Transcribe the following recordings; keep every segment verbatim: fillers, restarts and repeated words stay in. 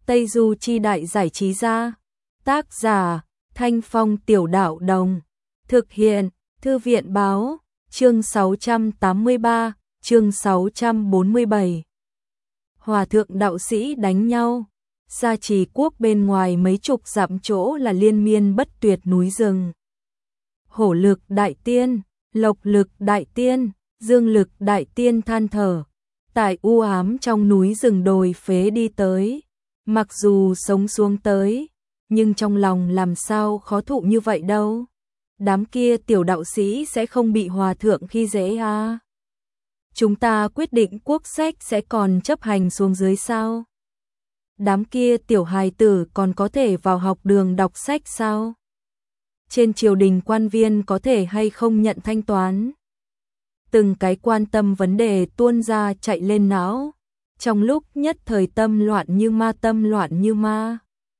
Tây Du Chi Đại Giải Trí Gia. Tác giả Thanh Phong Tiểu Đạo Đồng. Thực hiện Thư viện Báo. Chương sáu trăm tám mươi ba, chương sáu trăm bốn mươi bảy. Hòa thượng đạo sĩ đánh nhau. Sa Trì quốc bên ngoài mấy chục dặm chỗ là liên miên bất tuyệt núi rừng. Hổ Lực Đại Tiên, Lộc Lực Đại Tiên, Dương Lực Đại Tiên than thở. Tại u ám trong núi rừng đồi phế đi tới. Mặc dù sống xuống tới, nhưng trong lòng làm sao khó thụ như vậy đâu. Đám kia tiểu đạo sĩ sẽ không bị hòa thượng khi dễ à? Chúng ta quyết định quốc sách sẽ còn chấp hành xuống dưới sao? Đám kia tiểu hài tử còn có thể vào học đường đọc sách sao? Trên triều đình quan viên có thể hay không nhận thanh toán? Từng cái quan tâm vấn đề tuôn ra chạy lên não. Trong lúc nhất thời tâm loạn như ma tâm loạn như ma.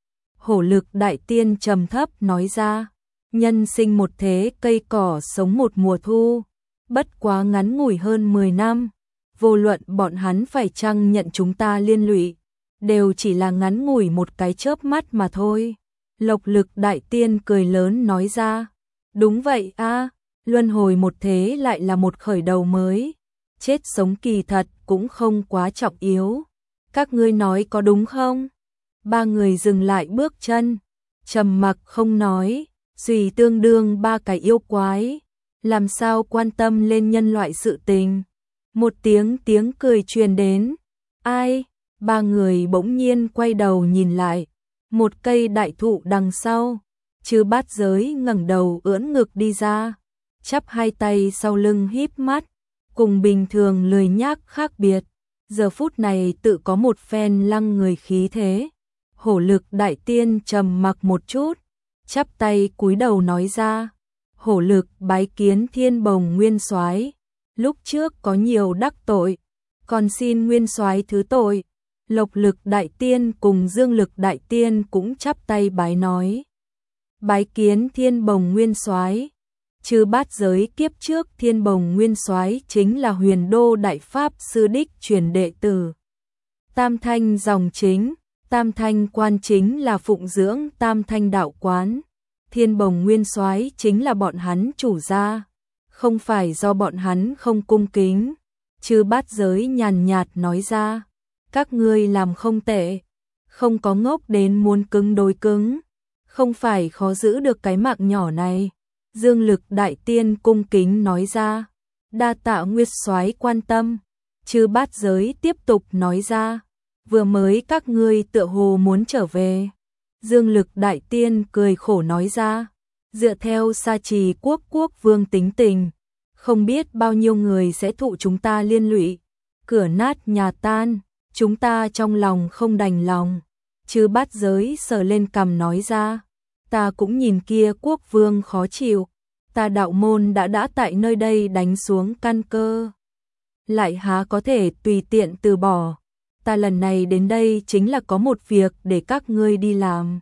Hổ Lực Đại Tiên trầm thấp nói ra. Nhân sinh một thế cây cỏ sống một mùa thu. Bất quá ngắn ngủi hơn mười năm. Vô luận bọn hắn phải chăng nhận chúng ta liên lụy. Đều chỉ là ngắn ngủi một cái chớp mắt mà thôi. Lộc Lực Đại Tiên cười lớn nói ra. Đúng vậy a, luân hồi một thế lại là một khởi đầu mới. Chết sống kỳ thật cũng không quá trọng yếu. Các ngươi nói có đúng không? Ba người dừng lại bước chân, trầm mặc không nói, suy tương đương ba cái yêu quái, làm sao quan tâm lên nhân loại sự tình. Một tiếng tiếng cười truyền đến. Ai? Ba người bỗng nhiên quay đầu nhìn lại, một cây đại thụ đằng sau, Chư Bát Giới ngẩng đầu ưỡn ngực đi ra, chắp hai tay sau lưng híp mắt, cùng bình thường lười nhác khác biệt, giờ phút này tự có một phen lăng người khí thế. Hổ Lực Đại Tiên trầm mặc một chút, chắp tay cúi đầu nói ra. Hổ Lực bái kiến Thiên Bồng Nguyên Soái, lúc trước có nhiều đắc tội, còn xin Nguyên Soái thứ tội. Lộc Lực Đại Tiên cùng Dương Lực Đại Tiên cũng chắp tay bái nói. Bái kiến Thiên Bồng Nguyên Soái. Chư Bát Giới kiếp trước Thiên Bồng Nguyên Soái chính là Huyền Đô Đại Pháp Sư đích truyền đệ tử. Tam Thanh dòng chính, Tam Thanh quan chính là phụng dưỡng Tam Thanh đạo quán. Thiên Bồng Nguyên Soái chính là bọn hắn chủ gia, không phải do bọn hắn không cung kính. Chư Bát Giới nhàn nhạt nói ra. Các ngươi làm không tệ, không có ngốc đến muốn cứng đối cứng, không phải khó giữ được cái mạng nhỏ này. Dương Lực Đại Tiên cung kính nói ra. Đa tạ Nguyệt Soái quan tâm. Chư Bát Giới tiếp tục nói ra. Vừa mới các ngươi tựa hồ muốn trở về. Dương Lực Đại Tiên cười khổ nói ra. Dựa theo Sa Trì quốc quốc vương tính tình, không biết bao nhiêu người sẽ thụ chúng ta liên lụy. Cửa nát nhà tan, chúng ta trong lòng không đành lòng. Chư Bát Giới sờ lên cằm nói ra. Ta cũng nhìn kia quốc vương khó chịu. Ta đạo môn đã đã tại nơi đây đánh xuống căn cơ, lại há có thể tùy tiện từ bỏ. Ta lần này đến đây chính là có một việc để các ngươi đi làm.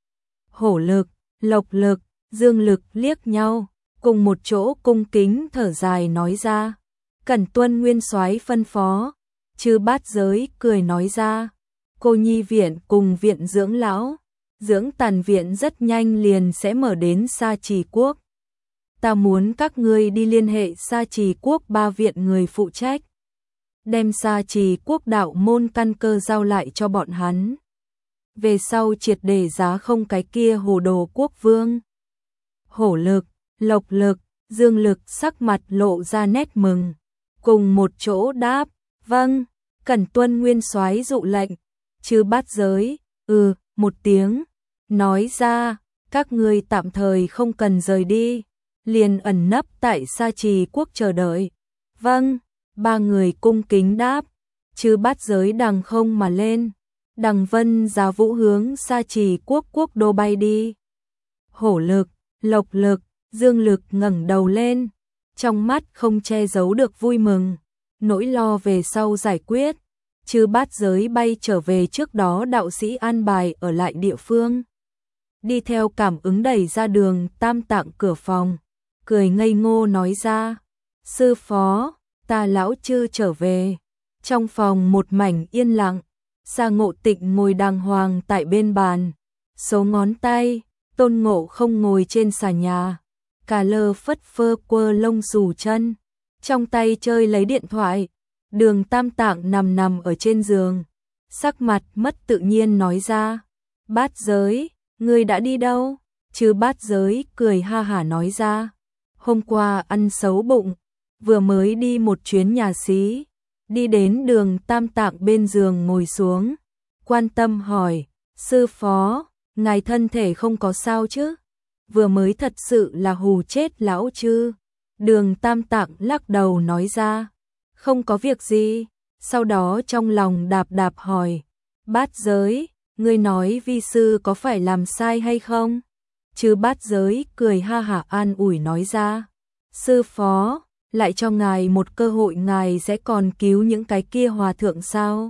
Hổ Lực, Lộc Lực, Dương Lực liếc nhau, cùng một chỗ cung kính thở dài nói ra. Cẩn tuân Nguyên Soái phân phó. Chư Bát Giới cười nói ra. Cô nhi viện cùng viện dưỡng lão, dưỡng tàn viện rất nhanh liền sẽ mở đến Sa Trì quốc. Ta muốn các ngươi đi liên hệ Sa Trì quốc ba viện người phụ trách, đem Sa Trì quốc đạo môn căn cơ giao lại cho bọn hắn. Về sau triệt để giá không cái kia hồ đồ quốc vương. Hổ Lực, Lộc Lực, Dương Lực sắc mặt lộ ra nét mừng, cùng một chỗ đáp. Vâng, cẩn tuân Nguyên Soái dụ lệnh. Chư Bát Giới ừ một tiếng, nói ra. Các ngươi tạm thời không cần rời đi, liền ẩn nấp tại Sa Trì quốc chờ đợi. Vâng, ba người cung kính đáp. Chư Bát Giới đằng không mà lên, đằng vân giá vũ hướng Sa Trì quốc quốc đô bay đi. Hổ Lực, Lộc Lực, Dương Lực ngẩng đầu lên, trong mắt không che giấu được vui mừng, nỗi lo về sau giải quyết. Chư Bát Giới bay trở về trước đó đạo sĩ an bài ở lại địa phương, đi theo cảm ứng đẩy ra đường tam tạng cửa phòng, cười ngây ngô nói ra. Sư phó, ta lão chư trở về. Trong phòng một mảnh yên lặng, Sa Ngộ Tịnh ngồi đàng hoàng tại bên bàn, số ngón tay. Tôn Ngộ Không ngồi trên xà nhà, cà lơ phất phơ quơ lông xù chân, trong tay chơi lấy điện thoại. Đường Tam Tạng nằm nằm ở trên giường, sắc mặt mất tự nhiên nói ra, Bát Giới, ngươi đã đi đâu? Chứ Bát Giới cười ha hả nói ra, hôm qua ăn xấu bụng, vừa mới đi một chuyến nhà xí, đi đến Đường Tam Tạng bên giường ngồi xuống, quan tâm hỏi, sư phó, ngài thân thể không có sao chứ? Vừa mới thật sự là hù chết lão chứ? Đường Tam Tạng lắc đầu nói ra, không có việc gì. Sau đó trong lòng đạp đạp hỏi, Bát Giới, ngươi nói vi sư có phải làm sai hay không? Chứ Bát Giới cười ha hả an ủi nói ra, sư phó, lại cho ngài một cơ hội, ngài sẽ còn cứu những cái kia hòa thượng sao?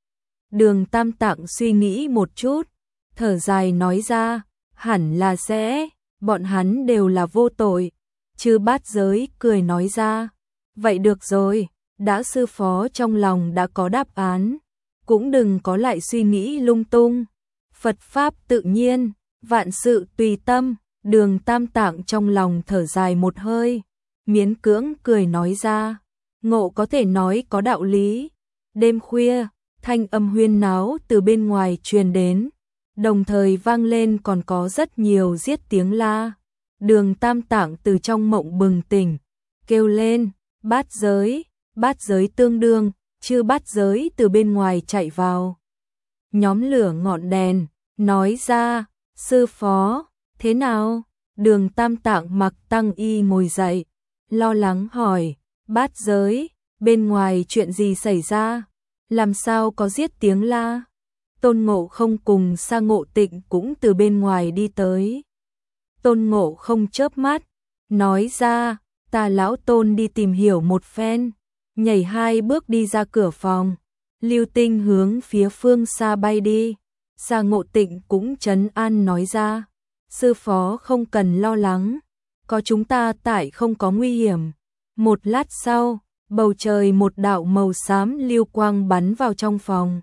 Đường Tam Tạng suy nghĩ một chút, thở dài nói ra, hẳn là sẽ, bọn hắn đều là vô tội. Chứ Bát Giới cười nói ra, vậy được rồi, đã sư phó trong lòng đã có đáp án, cũng đừng có lại suy nghĩ lung tung. Phật Pháp tự nhiên, vạn sự tùy tâm. Đường Tam Tạng trong lòng thở dài một hơi, miễn cưỡng cười nói ra, Ngộ có thể nói có đạo lý. Đêm khuya, thanh âm huyên náo từ bên ngoài truyền đến, đồng thời vang lên còn có rất nhiều giết tiếng la. Đường Tam Tạng từ trong mộng bừng tỉnh, kêu lên, Bát Giới, Bát Giới tương đương. Chư Bát Giới từ bên ngoài chạy vào, nhóm lửa ngọn đèn, nói ra, sư phó, thế nào? Đường Tam Tạng mặc tăng y ngồi dậy, lo lắng hỏi, Bát Giới, bên ngoài chuyện gì xảy ra? Làm sao có giết tiếng la? Tôn Ngộ Không cùng Sa Ngộ Tịnh cũng từ bên ngoài đi tới. Tôn Ngộ Không chớp mắt, nói ra, ta lão Tôn đi tìm hiểu một phen, nhảy hai bước đi ra cửa phòng, lưu tinh hướng phía phương xa bay đi. Sa Ngộ Tịnh cũng trấn an nói ra, sư phó không cần lo lắng, có chúng ta tại không có nguy hiểm. Một lát sau, bầu trời một đạo màu xám lưu quang bắn vào trong phòng,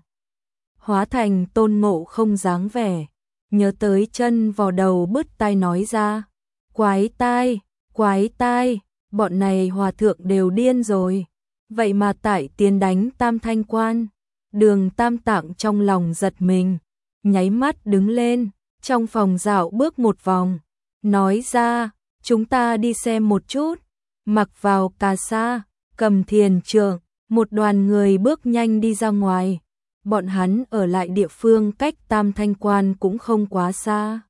hóa thành Tôn Ngộ Không dáng vẻ, nhớ tới chân vò đầu bứt tai nói ra, quái tai, quái tai, bọn này hòa thượng đều điên rồi, vậy mà tại tiến đánh Tam Thanh Quan. Đường Tam Tạng trong lòng giật mình, nháy mắt đứng lên, trong phòng dạo bước một vòng, nói ra, chúng ta đi xem một chút. Mặc vào cà sa, cầm thiền trượng, một đoàn người bước nhanh đi ra ngoài. Bọn hắn ở lại địa phương cách Tam Thanh Quan cũng không quá xa.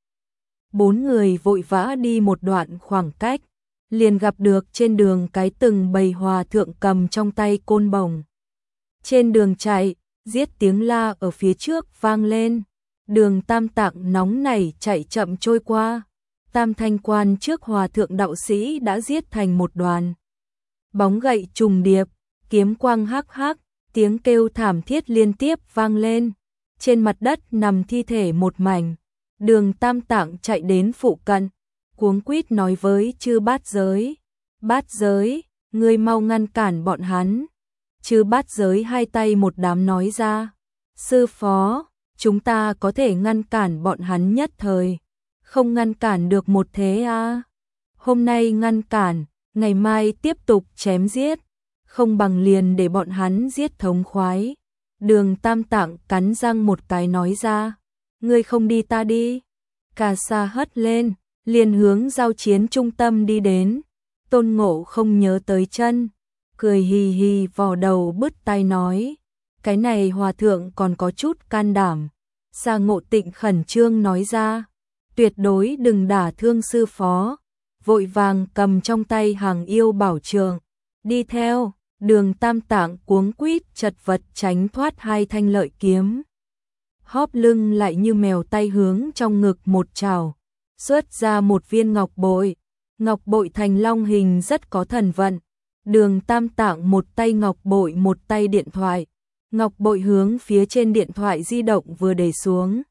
Bốn người vội vã đi một đoạn khoảng cách, liền gặp được trên đường cái từng bầy hòa thượng cầm trong tay côn bổng. Trên đường chạy, giết tiếng la ở phía trước vang lên. Đường Tam Tạng nóng nảy chạy chậm trôi qua. Tam Thanh Quan trước hòa thượng đạo sĩ đã giết thành một đoàn. Bóng gậy trùng điệp, kiếm quang hắc hắc, tiếng kêu thảm thiết liên tiếp vang lên. Trên mặt đất nằm thi thể một mảnh. Đường Tam Tạng chạy đến phụ cận, cuống quýt nói với chư Bát Giới, Bát Giới, ngươi mau ngăn cản bọn hắn. Chư Bát Giới hai tay một đám nói ra, sư phó, chúng ta có thể ngăn cản bọn hắn nhất thời, không ngăn cản được một thế à. Hôm nay ngăn cản, ngày mai tiếp tục chém giết, không bằng liền để bọn hắn giết thống khoái. Đường Tam Tạng cắn răng một cái nói ra, ngươi không đi ta đi. Cà sa hất lên, liền hướng giao chiến trung tâm đi đến. Tôn Ngộ Không nhớ tới chân, cười hì hì vò đầu bứt tai nói, cái này hòa thượng còn có chút can đảm. Sa Ngộ Tịnh khẩn trương nói ra, tuyệt đối đừng đả thương sư phó. Vội vàng cầm trong tay hàng yêu bảo trường, đi theo. Đường Tam Tạng cuống quýt chật vật tránh thoát hai thanh lợi kiếm, hóp lưng lại như mèo tay hướng trong ngực một trào, xuất ra một viên ngọc bội. Ngọc bội thành long hình rất có thần vận. Đường Tam Tạng một tay ngọc bội một tay điện thoại, ngọc bội hướng phía trên điện thoại di động vừa để xuống,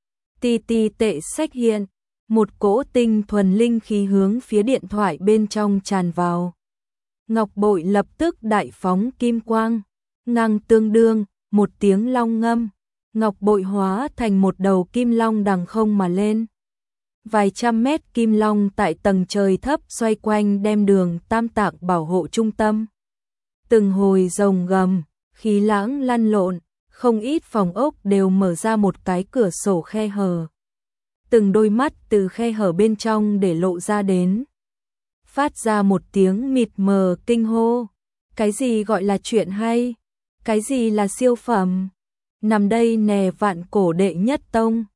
ti ti tệ sách hiện, một cỗ tinh thuần linh khí hướng phía điện thoại bên trong tràn vào. Ngọc bội lập tức đại phóng kim quang, ngang tương đương, một tiếng long ngâm, ngọc bội hóa thành một đầu kim long đằng không mà lên. Vài trăm mét kim long tại tầng trời thấp xoay quanh đem đường Tam Tạng bảo hộ trung tâm. Từng hồi rồng gầm, khí lãng lăn lộn, không ít phòng ốc đều mở ra một cái cửa sổ khe hở. Từng đôi mắt từ khe hở bên trong để lộ ra đến. Phát ra một tiếng mịt mờ kinh hô. Cái gì gọi là chuyện hay? Cái gì là siêu phẩm? Nằm đây nè vạn cổ đệ nhất tông.